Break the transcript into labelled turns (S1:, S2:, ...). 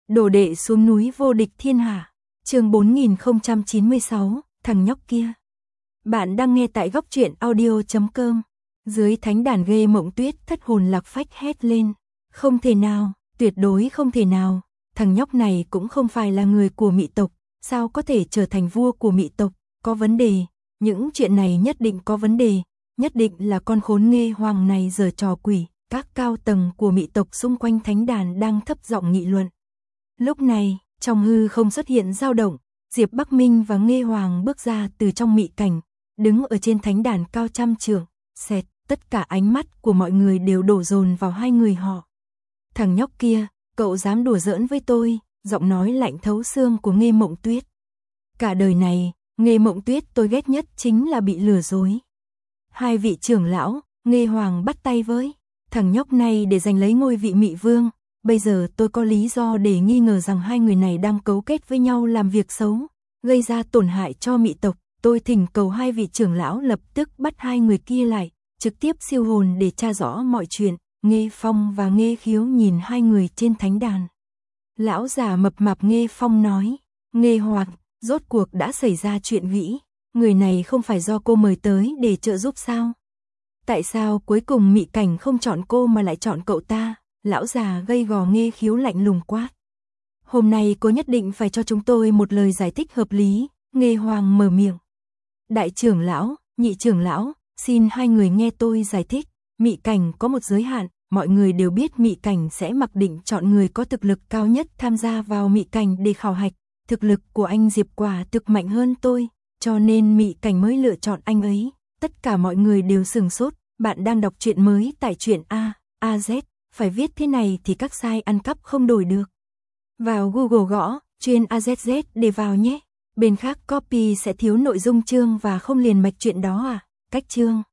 S1: Đồ đệ xuống núi vô địch thiên hạ. Chương 4096, thằng nhóc kia. Bạn đang nghe tại góc truyện audio.com. Dưới thánh đàn Ghê Mộng Tuyết thất hồn lạc phách hét lên. Không thể nào, tuyệt đối không thể nào. Thằng nhóc này cũng không phải là người của Mị tộc, sao có thể trở thành vua của Mị tộc? Có vấn đề, những chuyện này nhất định có vấn đề, nhất định là con khốn Nghê Hoàng này giở trò quỷ. Các cao tầng của Mị tộc xung quanh thánh đàn đang thấp giọng nghị luận. Lúc này, trong hư không xuất hiện dao động, Diệp Bắc Minh và Nghê Hoàng bước ra từ trong mị cảnh, đứng ở trên thánh đàn cao trăm trượng, xẹt, tất cả ánh mắt của mọi người đều đổ dồn vào hai người họ. Thằng nhóc kia, cậu dám đùa giỡn với tôi? Giọng nói lạnh thấu xương của Nghê Mộng Tuyết. Cả đời này, Nghê Mộng Tuyết tôi ghét nhất chính là bị lừa dối. Hai vị trưởng lão, Nghê Hoàng bắt tay với thằng nhóc này để giành lấy ngôi vị Mị Vương. Bây giờ tôi có lý do để nghi ngờ rằng hai người này đang cấu kết với nhau làm việc xấu, gây ra tổn hại cho Mị tộc. Tôi thỉnh cầu hai vị trưởng lão lập tức bắt hai người kia lại, trực tiếp siêu hồn để tra rõ mọi chuyện. Nghê Phong và Nghê Khiếu nhìn hai người trên thánh đàn. Lão già mập mạp Nghê Phong nói, Nghê Hoàng, rốt cuộc đã xảy ra chuyện vĩ, người này không phải do cô mời tới để trợ giúp sao? Tại sao cuối cùng Mị cảnh không chọn cô mà lại chọn cậu ta? Lão già gầy gò Nghê Khiếu lạnh lùng quát. Hôm nay cô nhất định phải cho chúng tôi một lời giải thích hợp lý. Nghê Hoàng mở miệng. Đại trưởng lão, nhị trưởng lão, xin hai người nghe tôi giải thích. Mị cảnh có một giới hạn, mọi người đều biết Mị cảnh sẽ mặc định chọn người có thực lực cao nhất tham gia vào Mị cảnh để khảo hạch. Thực lực của anh Diệp quả thực mạnh hơn tôi, cho nên Mị cảnh mới lựa chọn anh ấy. Tất cả mọi người đều sửng sốt. Bạn đang đọc truyện mới tại truyện AZ. Phải viết thế này thì các site ăn cắp không đổi được. Vào Google gõ chuyên AZZ để vào nhé. Bên khác copy sẽ thiếu nội dung chương và không liền mạch chuyện đó à? Cách chương.